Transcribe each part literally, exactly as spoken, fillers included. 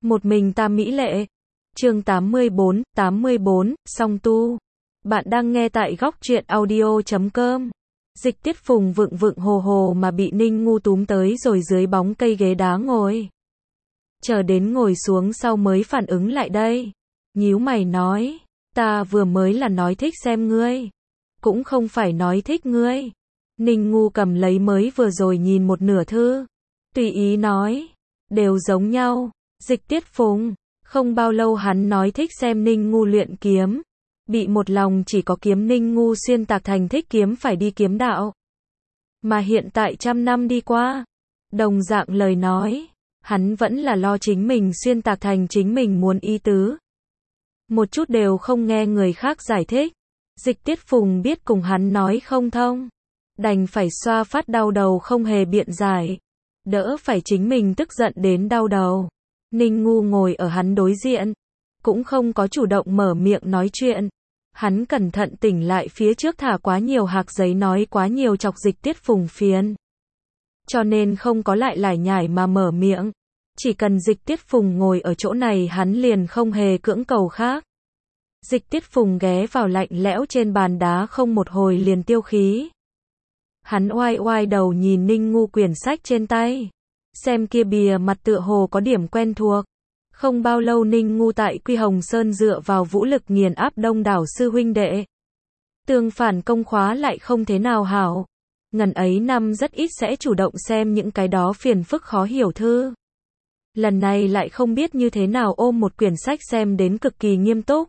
Một mình ta mỹ lệ. Chương tám mươi bốn, tám mươi bốn, song tu. Bạn đang nghe tại góc truyện audio chấm com. Dịch Tiết Phùng vựng vựng hồ hồ mà bị Ninh Ngu túm tới rồi dưới bóng cây ghế đá ngồi. Chờ đến ngồi xuống sau mới phản ứng lại đây. Nhíu mày nói, ta vừa mới là nói thích xem ngươi. Cũng không phải nói thích ngươi. Ninh Ngu cầm lấy mới vừa rồi nhìn một nửa thư. Tùy ý nói, đều giống nhau. Dịch Tiết Phùng, không bao lâu hắn nói thích xem Ninh Ngu luyện kiếm. Bị một lòng chỉ có kiếm Ninh Ngu xuyên tạc thành thích kiếm phải đi kiếm đạo. Mà hiện tại trăm năm đi qua, đồng dạng lời nói, hắn vẫn là lo chính mình xuyên tạc thành chính mình muốn ý tứ. Một chút đều không nghe người khác giải thích. Dịch Tiết Phùng biết cùng hắn nói không thông, đành phải xoa phát đau đầu không hề biện giải, đỡ phải chính mình tức giận đến đau đầu. Ninh Ngu ngồi ở hắn đối diện, cũng không có chủ động mở miệng nói chuyện. Hắn cẩn thận tỉnh lại phía trước thả quá nhiều hạc giấy nói quá nhiều chọc Dịch Tiết Phùng phiền. Cho nên không có lại lải nhải mà mở miệng. Chỉ cần Dịch Tiết Phùng ngồi ở chỗ này hắn liền không hề cưỡng cầu khác. Dịch Tiết Phùng ghé vào lạnh lẽo trên bàn đá không một hồi liền tiêu khí. Hắn oai oai đầu nhìn Ninh Ngu quyển sách trên tay. Xem kia bìa mặt tựa hồ có điểm quen thuộc. Không bao lâu Ninh Ngu tại Quy Hồng Sơn dựa vào vũ lực nghiền áp đông đảo sư huynh đệ. Tương phản công khóa lại không thế nào hảo. Ngần ấy năm rất ít sẽ chủ động xem những cái đó phiền phức khó hiểu thư. Lần này lại không biết như thế nào ôm một quyển sách xem đến cực kỳ nghiêm túc.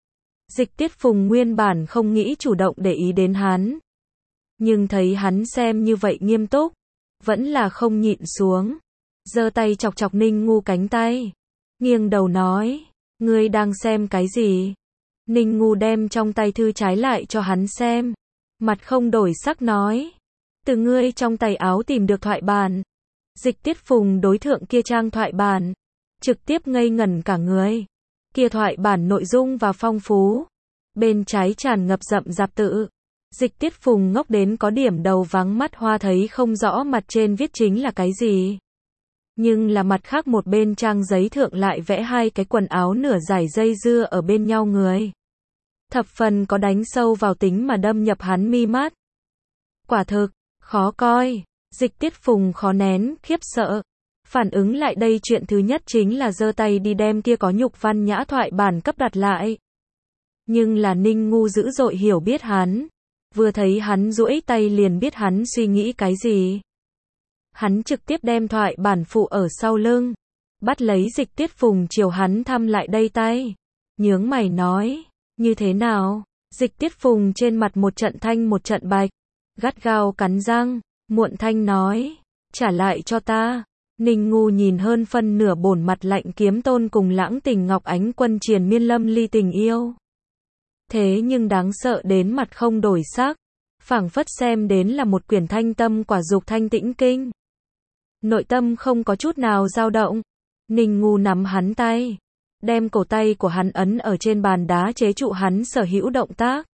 Dịch Tiết Phùng nguyên bản không nghĩ chủ động để ý đến hắn. Nhưng thấy hắn xem như vậy nghiêm túc, vẫn là không nhịn xuống. Giơ tay chọc chọc Ninh Ngu cánh tay. Nghiêng đầu nói, ngươi đang xem cái gì? Ninh Ngu đem trong tay thư trái lại cho hắn xem. Mặt không đổi sắc nói, từ ngươi trong tay áo tìm được thoại bản. Dịch Tiết Phùng đối thượng kia trang thoại bản, trực tiếp ngây ngẩn cả người. Kia thoại bản nội dung và phong phú. Bên trái tràn ngập rậm rạp tự. Dịch Tiết Phùng ngốc đến có điểm đầu vắng mắt hoa thấy không rõ mặt trên viết chính là cái gì. Nhưng là mặt khác một bên trang giấy thượng lại vẽ hai cái quần áo nửa giải dây dưa ở bên nhau người. Thập phần có đánh sâu vào tính mà đâm nhập hắn mi mắt. Quả thực, khó coi. Dịch Tiết Phùng khó nén, khiếp sợ. Phản ứng lại đây chuyện thứ nhất chính là giơ tay đi đem kia có nhục văn nhã thoại bản cấp đặt lại. Nhưng là Ninh Ngu dữ dội hiểu biết hắn. Vừa thấy hắn duỗi tay liền biết hắn suy nghĩ cái gì. Hắn trực tiếp đem thoại bản phụ ở sau lưng. Bắt lấy Dịch Tiết Phùng chiều hắn thăm lại đây tay. Nhướng mày nói, như thế nào? Dịch Tiết Phùng trên mặt một trận thanh một trận bạch. Gắt gao cắn răng, muộn thanh nói, trả lại cho ta. Ninh Ngu nhìn hơn phân nửa bổn mặt lạnh kiếm tôn cùng lãng tình ngọc ánh quân triền miên lâm ly tình yêu. Thế nhưng đáng sợ đến mặt không đổi sắc, phảng phất xem đến là một quyển thanh tâm quả dục thanh tĩnh kinh. Nội tâm không có chút nào dao động. Ninh Ngu nắm hắn tay, đem cổ tay của hắn ấn ở trên bàn đá chế trụ hắn sở hữu động tác.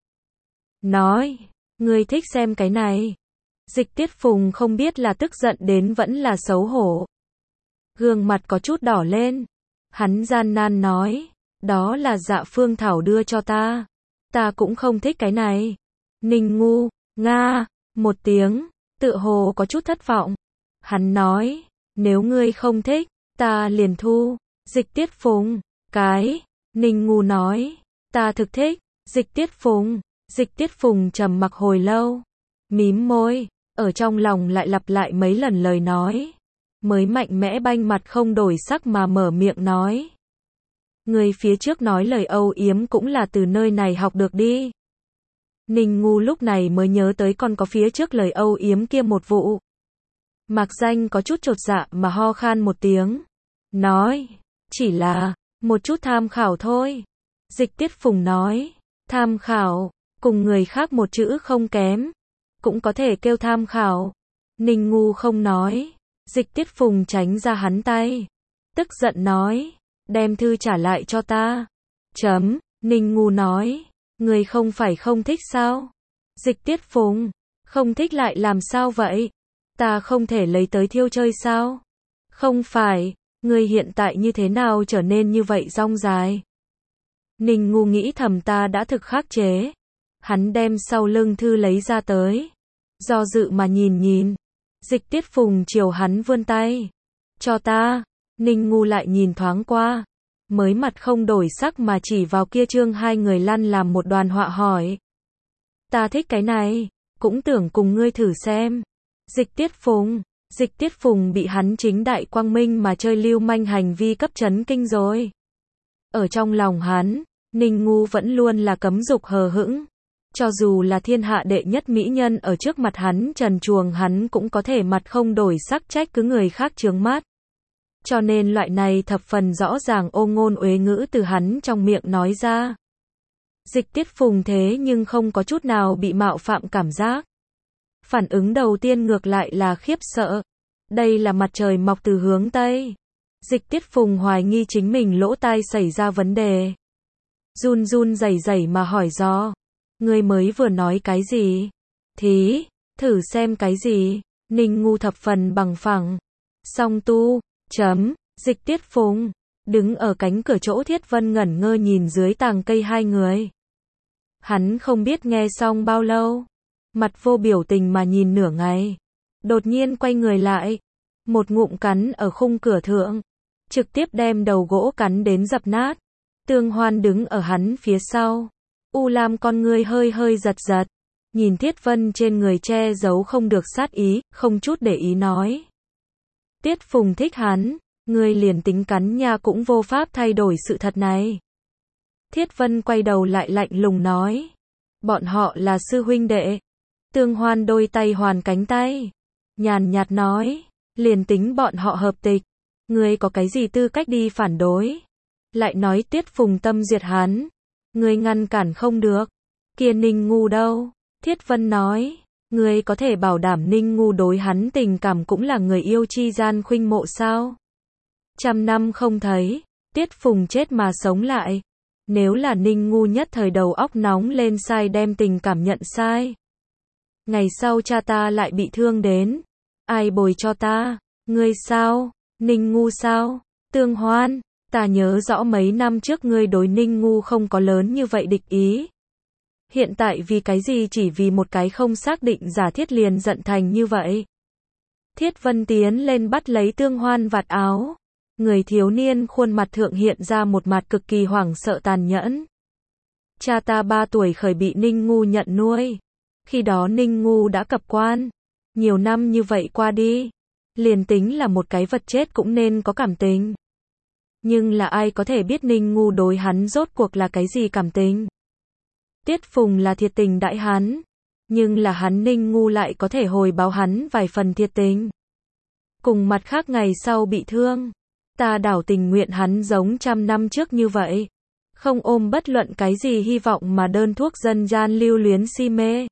Nói, ngươi thích xem cái này. Dịch Tiết Phùng không biết là tức giận đến vẫn là xấu hổ. Gương mặt có chút đỏ lên. Hắn gian nan nói, đó là Dạ Phương Thảo đưa cho ta. Ta cũng không thích cái này. Ninh Ngu, nga, một tiếng, tựa hồ có chút thất vọng. Hắn nói, nếu ngươi không thích, ta liền thu. Dịch Tiết Phùng, cái, Ninh Ngu nói, ta thực thích. Dịch Tiết Phùng, Dịch Tiết Phùng trầm mặc hồi lâu, mím môi, ở trong lòng lại lặp lại mấy lần lời nói, mới mạnh mẽ banh mặt không đổi sắc mà mở miệng nói. Người phía trước nói lời âu yếm cũng là từ nơi này học được đi. Ninh Ngu lúc này mới nhớ tới còn có phía trước lời âu yếm kia một vụ. Mạc Danh có chút chột dạ mà ho khan một tiếng. Nói, chỉ là, một chút tham khảo thôi. Dịch Tiết Phùng nói, tham khảo, cùng người khác một chữ không kém. Cũng có thể kêu tham khảo. Ninh Ngu không nói. Dịch Tiết Phùng tránh ra hắn tay. Tức giận nói, đem thư trả lại cho ta. Chấm, Ninh Ngu nói, người không phải không thích sao? Dịch Tiết Phùng, không thích lại làm sao vậy? Ta không thể lấy tới thiêu chơi sao? Không phải, Ngươi hiện tại như thế nào trở nên như vậy dong dài? Ninh Ngu nghĩ thầm ta đã thực khắc chế. Hắn đem sau lưng thư lấy ra tới. Do dự mà nhìn nhìn. Dịch Tiết Phùng chiều hắn vươn tay. Cho ta. Ninh Ngu lại nhìn thoáng qua. Mới mặt không đổi sắc mà chỉ vào kia chương hai người lăn làm một đoàn họa hỏi. Ta thích cái này. Cũng tưởng cùng ngươi thử xem. Dịch Tiết Phùng. Dịch Tiết Phùng bị hắn chính đại quang minh mà chơi lưu manh hành vi cấp chấn kinh rồi. Ở trong lòng hắn, Ninh Ngu vẫn luôn là cấm dục hờ hững. Cho dù là thiên hạ đệ nhất mỹ nhân ở trước mặt hắn trần truồng hắn cũng có thể mặt không đổi sắc trách cứ người khác chướng mắt. Cho nên loại này thập phần rõ ràng ô ngôn uế ngữ từ hắn trong miệng nói ra. Dịch Tiết Phùng thế nhưng không có chút nào bị mạo phạm cảm giác. Phản ứng đầu tiên ngược lại là khiếp sợ. Đây là mặt trời mọc từ hướng Tây. Dịch Tiết Phùng hoài nghi chính mình lỗ tai xảy ra vấn đề. Run run rẩy rẩy mà hỏi do. Ngươi mới vừa nói cái gì? Thí, thử xem cái gì? Ninh Ngu thập phần bằng phẳng. Song tu, chấm, Dịch Tiết Phùng. Đứng ở cánh cửa chỗ Thiết Vân ngẩn ngơ nhìn dưới tàng cây hai người. Hắn không biết nghe xong bao lâu. Mặt vô biểu tình mà nhìn nửa ngày. Đột nhiên quay người lại. Một ngụm cắn ở khung cửa thượng. Trực tiếp đem đầu gỗ cắn đến dập nát. Tương Hoan đứng ở hắn phía sau. U lam con ngươi hơi hơi giật giật. Nhìn Thiết Vân trên người che giấu không được sát ý, không chút để ý nói. Tiết Phùng thích hắn. Ngươi liền tính cắn nha cũng vô pháp thay đổi sự thật này. Thiết Vân quay đầu lại lạnh lùng nói. Bọn họ là sư huynh đệ. Tương Hoan đôi tay hoàn cánh tay. Nhàn nhạt nói. Liền tính bọn họ hợp tịch. Ngươi có cái gì tư cách đi phản đối. Lại nói Tiết Phùng tâm diệt hắn. Ngươi ngăn cản không được. Kia Ninh Ngu đâu? Thiết Vân nói. Ngươi có thể bảo đảm Ninh Ngu đối hắn tình cảm cũng là người yêu chi gian khuynh mộ sao? Trăm năm không thấy. Tiết Phùng chết mà sống lại. Nếu là Ninh Ngu nhất thời đầu óc nóng lên sai đem tình cảm nhận sai. Ngày sau cha ta lại bị thương đến. Ai bồi cho ta? Ngươi sao? Ninh Ngu sao? Tương Hoan, ta nhớ rõ mấy năm trước ngươi đối Ninh Ngu không có lớn như vậy địch ý. Hiện tại vì cái gì chỉ vì một cái không xác định giả thiết liền giận thành như vậy? Thiết Vân tiến lên bắt lấy Tương Hoan vạt áo. Người thiếu niên khuôn mặt thượng hiện ra một mặt cực kỳ hoảng sợ tàn nhẫn. Cha ta ba tuổi khởi bị Ninh Ngu nhận nuôi. Khi đó Ninh Ngu đã cập quan. Nhiều năm như vậy qua đi. Liền tính là một cái vật chết cũng nên có cảm tình. Nhưng là ai có thể biết Ninh Ngu đối hắn rốt cuộc là cái gì cảm tình? Tiết Phùng là thiệt tình đãi hắn. Nhưng là hắn Ninh Ngu lại có thể hồi báo hắn vài phần thiệt tình. Cùng mặt khác ngày sau bị thương. Ta đảo tình nguyện hắn giống trăm năm trước như vậy. Không ôm bất luận cái gì hy vọng mà đơn thuốc dân gian lưu luyến si mê.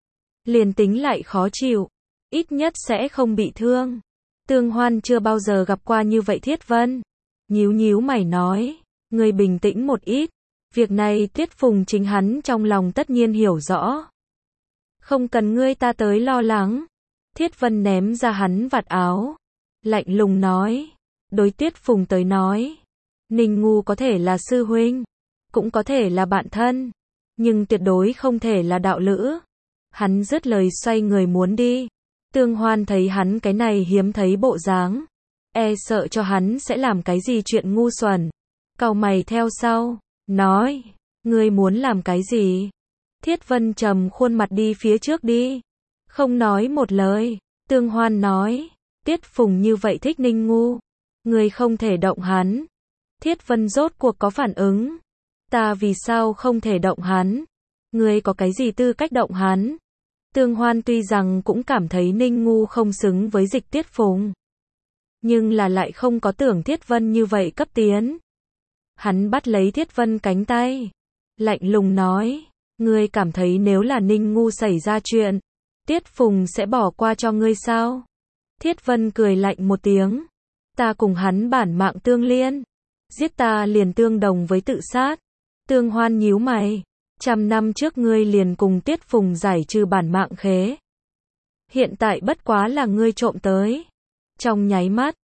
Liền tính lại khó chịu. Ít nhất sẽ không bị thương. Tương Hoan chưa bao giờ gặp qua như vậy Thiết Vân. Nhíu nhíu mày nói. Ngươi bình tĩnh một ít. Việc này Tiết Phùng chính hắn trong lòng tất nhiên hiểu rõ. Không cần ngươi ta tới lo lắng. Thiết Vân ném ra hắn vạt áo. Lạnh lùng nói. Đối Tiết Phùng tới nói. Ninh Ngu có thể là sư huynh. Cũng có thể là bạn thân. Nhưng tuyệt đối không thể là đạo lữ. Hắn dứt lời xoay người muốn đi. Tương Hoan thấy hắn cái này hiếm thấy bộ dáng. E sợ cho hắn sẽ làm cái gì chuyện ngu xuẩn. Cau mày theo sau. Nói. Ngươi muốn làm cái gì? Thiết Vân trầm khuôn mặt đi phía trước đi. Không nói một lời. Tương Hoan nói. Tiết Phùng như vậy thích Ninh Ngu. Ngươi không thể động hắn. Thiết Vân rốt cuộc có phản ứng. Ta vì sao không thể động hắn? Ngươi có cái gì tư cách động hắn? Tương Hoan tuy rằng cũng cảm thấy Ninh Ngu không xứng với Dịch Tiết Phùng. Nhưng là lại không có tưởng Thiết Vân như vậy cấp tiến. Hắn bắt lấy Thiết Vân cánh tay. Lạnh lùng nói. Ngươi cảm thấy nếu là Ninh Ngu xảy ra chuyện. Tiết Phùng sẽ bỏ qua cho ngươi sao? Thiết Vân cười lạnh một tiếng. Ta cùng hắn bản mạng tương liên. Giết ta liền tương đồng với tự sát. Tương Hoan nhíu mày. Trăm năm trước ngươi liền cùng Tiết Phùng giải trừ bản mạng khế. Hiện tại bất quá là ngươi trộm tới. Trong nháy mắt,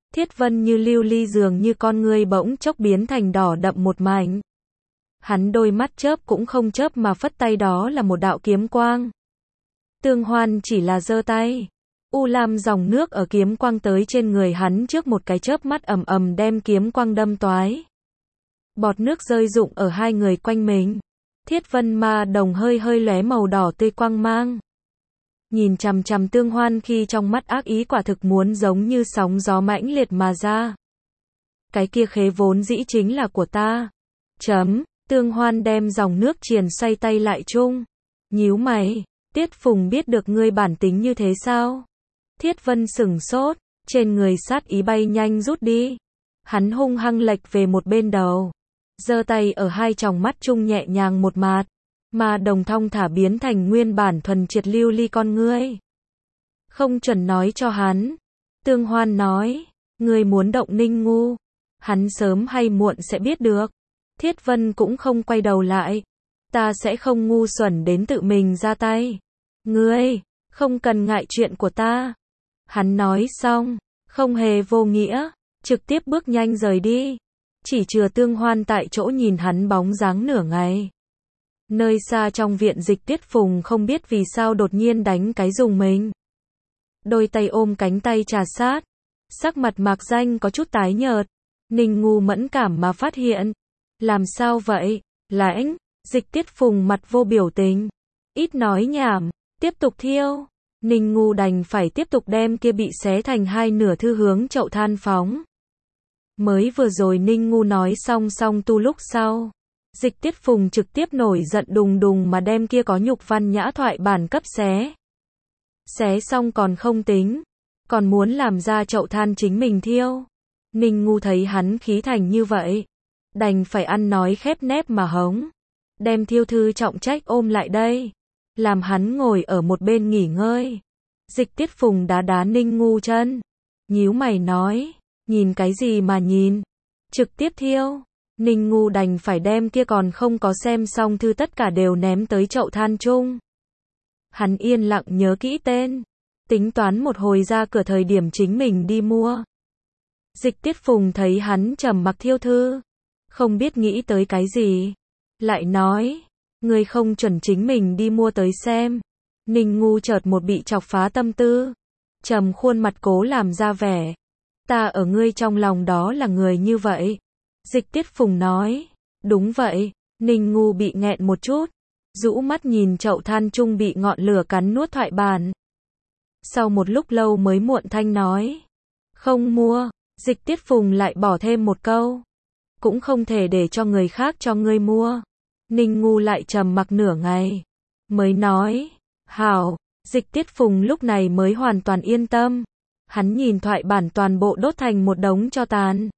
Thiết Vân như lưu ly dường như con ngươi bỗng chốc biến thành đỏ đậm một mảnh. Hắn đôi mắt chớp cũng không chớp mà phất tay, đó là một đạo kiếm quang. Tương Hoan chỉ là giơ tay. U lam dòng nước ở kiếm quang tới trên người hắn trước một cái chớp mắt ầm ầm đem kiếm quang đâm toái. Bọt nước rơi rụng ở hai người quanh mình. Thiết Vân ma đồng hơi hơi lóe màu đỏ tươi quang mang. Nhìn chằm chằm Tương Hoan khi trong mắt ác ý quả thực muốn giống như sóng gió mãnh liệt mà ra. Cái kia khế vốn dĩ chính là của ta. Chấm, Tương Hoan đem dòng nước triền xoay tay lại chung. Nhíu mày, Tiết Phùng biết được ngươi bản tính như thế sao? Thiết Vân sửng sốt, trên người sát ý bay nhanh rút đi. Hắn hung hăng lệch về một bên đầu. Giơ tay ở hai tròng mắt chung nhẹ nhàng một mạt. Mà đồng thong thả biến thành nguyên bản thuần triệt lưu ly con ngươi. Không chuẩn nói cho hắn. Tương Hoan nói, ngươi muốn động Ninh Ngu. Hắn sớm hay muộn sẽ biết được. Thiết Vân cũng không quay đầu lại. Ta sẽ không ngu xuẩn đến tự mình ra tay. Ngươi, không cần ngại chuyện của ta. Hắn nói xong, không hề vô nghĩa, trực tiếp bước nhanh rời đi. Chỉ chừa Tương Hoan tại chỗ nhìn hắn bóng dáng nửa ngày. Nơi xa trong viện Dịch Tiết Phùng không biết vì sao đột nhiên đánh cái rùng mình. Đôi tay ôm cánh tay trà sát. Sắc mặt Mạc Danh có chút tái nhợt. Ninh Ngu mẫn cảm mà phát hiện. Làm sao vậy? Lãnh, Dịch Tiết Phùng mặt vô biểu tình. Ít nói nhảm, tiếp tục thiêu. Ninh Ngu đành phải tiếp tục đem kia bị xé thành hai nửa thư hướng chậu than phóng. Mới vừa rồi Ninh Ngu nói xong xong tu lúc sau. Dịch Tiết Phùng trực tiếp nổi giận đùng đùng mà đem kia có nhục văn nhã thoại bản cấp xé. Xé xong còn không tính. Còn muốn làm ra chậu than chính mình thiêu. Ninh Ngu thấy hắn khí thành như vậy. Đành phải ăn nói khép nép mà hống. Đem thiêu thư trọng trách ôm lại đây. Làm hắn ngồi ở một bên nghỉ ngơi. Dịch Tiết Phùng đá đá Ninh Ngu chân. Nhíu mày nói. Nhìn cái gì mà nhìn. Trực tiếp thiêu. Ninh Ngu đành phải đem kia còn không có xem xong thư tất cả đều ném tới chậu than chung. Hắn yên lặng nhớ kỹ tên. Tính toán một hồi ra cửa thời điểm chính mình đi mua. Dịch Tiết Phùng thấy hắn trầm mặc thiêu thư. Không biết nghĩ tới cái gì. Lại nói. Ngươi không chuẩn chính mình đi mua tới xem. Ninh Ngu chợt một bị chọc phá tâm tư. Trầm khuôn mặt cố làm ra vẻ. Ta ở ngươi trong lòng đó là người như vậy. Dịch Tiết Phùng nói. Đúng vậy. Ninh Ngu bị nghẹn một chút. Rũ mắt nhìn chậu than chung bị ngọn lửa cắn nuốt thoại bản. Sau một lúc lâu mới muộn thanh nói. Không mua. Dịch Tiết Phùng lại bỏ thêm một câu. Cũng không thể để cho người khác cho ngươi mua. Ninh Ngu lại trầm mặc nửa ngày. Mới nói. Hảo. Dịch Tiết Phùng lúc này mới hoàn toàn yên tâm. Hắn nhìn thoại bản toàn bộ đốt thành một đống tro tàn.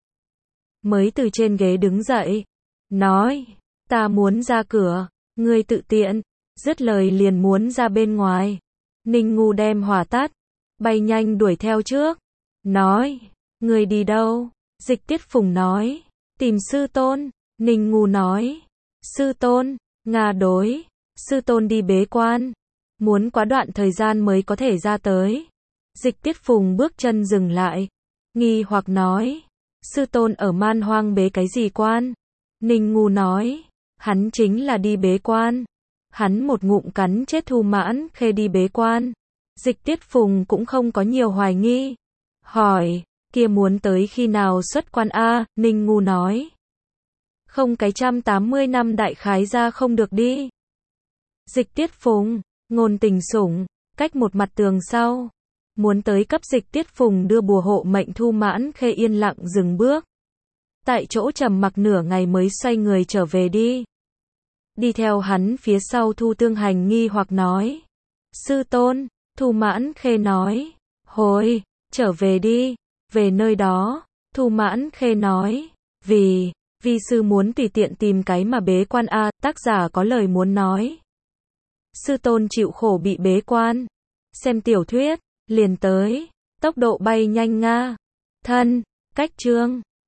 Mới từ trên ghế đứng dậy. Nói. Ta muốn ra cửa. Ngươi tự tiện. Dứt lời liền muốn ra bên ngoài. Ninh Ngu đem hỏa tắt. Bay nhanh đuổi theo trước. Nói. Ngươi đi đâu? Dịch Tiết Phùng nói. Tìm sư tôn. Ninh Ngu nói. Sư tôn. Nga đối. Sư tôn đi bế quan. Muốn quá đoạn thời gian mới có thể ra tới. Dịch Tiết Phùng bước chân dừng lại. Nghi hoặc nói. Sư tôn ở man hoang bế cái gì quan? Ninh Ngu nói. Hắn chính là đi bế quan. Hắn một ngụm cắn chết Thu Mãn Khê đi bế quan. Dịch Tiết Phùng cũng không có nhiều hoài nghi. Hỏi. Kia muốn tới khi nào xuất quan a? Ninh Ngu nói. Không cái trăm tám mươi năm đại khái ra không được đi. Dịch Tiết Phùng. Ngôn Tình Sủng. Cách một mặt tường sau. Muốn tới cấp Dịch Tiết Phùng đưa bùa hộ mệnh Thu Mãn Khê yên lặng dừng bước. Tại chỗ trầm mặc nửa ngày mới xoay người trở về đi. Đi theo hắn phía sau Thu Tương Hành nghi hoặc nói. Sư tôn. Thu Mãn Khê nói. Hồi. Trở về đi. Về nơi đó. Thu Mãn Khê nói. Vì. Vi sư muốn tùy tiện tìm cái mà bế quan a. Tác giả có lời muốn nói. Sư tôn chịu khổ bị bế quan. Xem tiểu thuyết. Liền tới. Tốc độ bay nhanh nga. Thân. Cách chương.